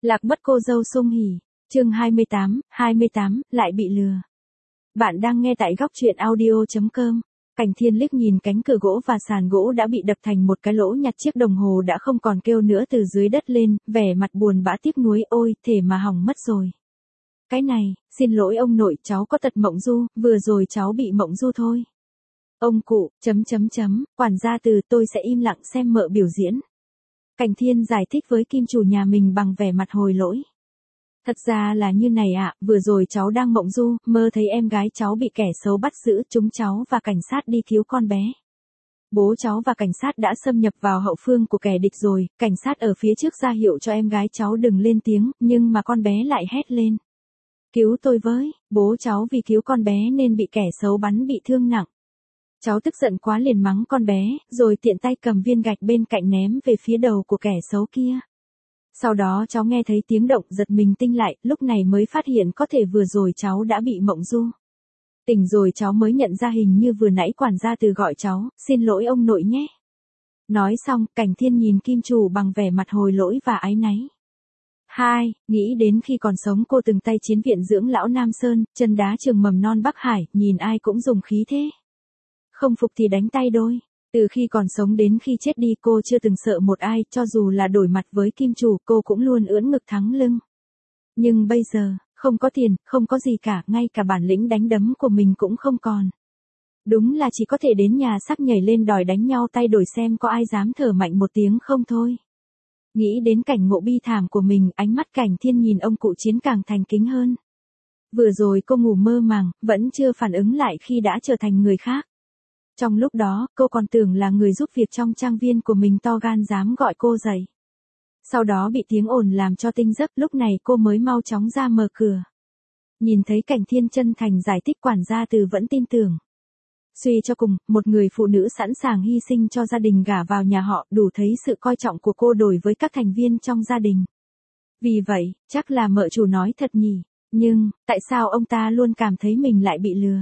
Lạc mất cô dâu Sung Hỉ. Chương 28, lại bị lừa. Bạn đang nghe tại góc truyện audio.com. Cảnh Thiên liếc nhìn cánh cửa gỗ và sàn gỗ đã bị đập thành một cái lỗ, nhặt chiếc đồng hồ đã không còn kêu nữa từ dưới đất lên, vẻ mặt buồn bã tiếc nuối, ôi, thể mà hỏng mất rồi. Cái này, xin lỗi ông nội, cháu có tật mộng du, vừa rồi cháu bị mộng du thôi. Ông cụ, quản gia Từ, tôi sẽ im lặng xem mợ biểu diễn. Cảnh Thiên giải thích với kim chủ nhà mình bằng vẻ mặt hồi lỗi. Thật ra là như này ạ, vừa rồi cháu đang mộng du, mơ thấy em gái cháu bị kẻ xấu bắt giữ, chúng cháu và cảnh sát đi cứu con bé. Bố cháu và cảnh sát đã xâm nhập vào hậu phương của kẻ địch rồi, cảnh sát ở phía trước ra hiệu cho em gái cháu đừng lên tiếng, nhưng mà con bé lại hét lên. Cứu tôi với, bố cháu vì cứu con bé nên bị kẻ xấu bắn bị thương nặng. Cháu tức giận quá liền mắng con bé, rồi tiện tay cầm viên gạch bên cạnh ném về phía đầu của kẻ xấu kia. Sau đó cháu nghe thấy tiếng động giật mình tinh lại, lúc này mới phát hiện có thể vừa rồi cháu đã bị mộng du. Tỉnh rồi cháu mới nhận ra hình như vừa nãy quản gia Từ gọi cháu, xin lỗi ông nội nhé. Nói xong, Cảnh Thiên nhìn kim chủ bằng vẻ mặt hồi lỗi và áy náy. 2. Nghĩ đến khi còn sống cô từng tay chiến viện dưỡng lão Nam Sơn, chân đá trường mầm non Bắc Hải, nhìn ai cũng dùng khí thế. Không phục thì đánh tay đôi. Từ khi còn sống đến khi chết đi cô chưa từng sợ một ai, cho dù là đổi mặt với kim chủ cô cũng luôn ưỡn ngực thắng lưng. Nhưng bây giờ, không có tiền, không có gì cả, ngay cả bản lĩnh đánh đấm của mình cũng không còn. Đúng là chỉ có thể đến nhà sắc nhảy lên đòi đánh nhau tay đổi xem có ai dám thở mạnh một tiếng không thôi. Nghĩ đến cảnh ngộ bi thảm của mình, ánh mắt Cảnh Thiên nhìn ông cụ chiến càng thành kính hơn. Vừa rồi cô ngủ mơ màng, vẫn chưa phản ứng lại khi đã trở thành người khác. Trong lúc đó, cô còn tưởng là người giúp việc trong trang viên của mình to gan dám gọi cô dậy. Sau đó bị tiếng ồn làm cho tinh giấc, lúc này cô mới mau chóng ra mở cửa. Nhìn thấy Cảnh Thiên chân thành giải thích, quản gia Từ vẫn tin tưởng. Suy cho cùng, một người phụ nữ sẵn sàng hy sinh cho gia đình gả vào nhà họ, đủ thấy sự coi trọng của cô đối với các thành viên trong gia đình. Vì vậy, chắc là mợ chủ nói thật nhỉ. Nhưng, tại sao ông ta luôn cảm thấy mình lại bị lừa?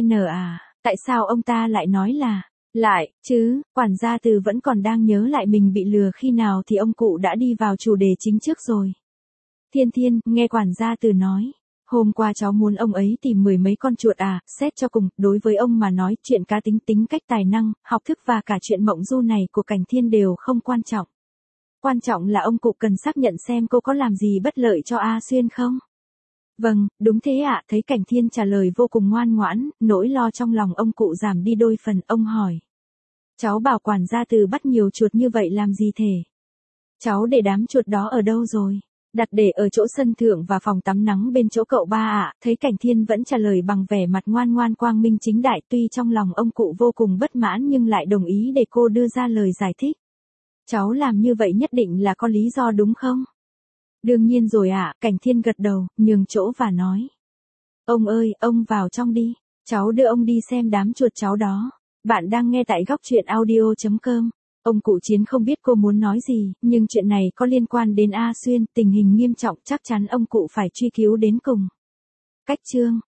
Tại sao ông ta lại nói là, lại, chứ, quản gia Từ vẫn còn đang nhớ lại mình bị lừa khi nào thì ông cụ đã đi vào chủ đề chính trước rồi. Thiên, nghe quản gia Từ nói, hôm qua cháu muốn ông ấy tìm 10 mấy con chuột à, xét cho cùng, đối với ông mà nói chuyện cá tính, tính cách, tài năng, học thức và cả chuyện mộng du này của Cảnh Thiên đều không quan trọng. Quan trọng là ông cụ cần xác nhận xem cô có làm gì bất lợi cho A Xuyên không? Vâng, đúng thế ạ, thấy Cảnh Thiên trả lời vô cùng ngoan ngoãn, nỗi lo trong lòng ông cụ giảm đi đôi phần, ông hỏi. Cháu bảo quản gia Từ bắt nhiều chuột như vậy làm gì thể? Cháu để đám chuột đó ở đâu rồi? Đặt để ở chỗ sân thượng và phòng tắm nắng bên chỗ cậu ba ạ, thấy Cảnh Thiên vẫn trả lời bằng vẻ mặt ngoan ngoan quang minh chính đại, tuy trong lòng ông cụ vô cùng bất mãn nhưng lại đồng ý để cô đưa ra lời giải thích. Cháu làm như vậy nhất định là có lý do đúng không? Đương nhiên rồi ạ, Cảnh Thiên gật đầu, nhường chỗ và nói. Ông ơi, ông vào trong đi, cháu đưa ông đi xem đám chuột cháu đó. Bạn đang nghe tại góc truyện audio.com. Ông cụ chiến không biết cô muốn nói gì, nhưng chuyện này có liên quan đến A Xuyên, tình hình nghiêm trọng, chắc chắn ông cụ phải truy cứu đến cùng. Cách chương